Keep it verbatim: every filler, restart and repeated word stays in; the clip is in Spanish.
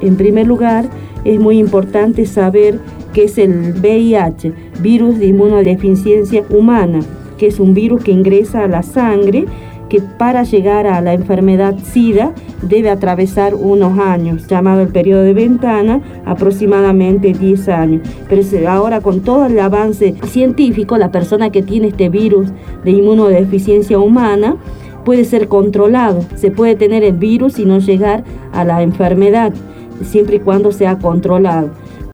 En primer lugar, es muy importante saber qué es el V I H, virus de inmunodeficiencia humana, que es un virus que ingresa a la sangre, que para llegar a la enfermedad SIDA debe atravesar unos años, llamado el periodo de ventana, aproximadamente diez años. Pero ahora, con todo el avance científico, la persona que tiene este virus de inmunodeficiencia humana puede ser controlado. Se puede tener el virus y no llegar a la enfermedad, siempre y cuando sea controlado.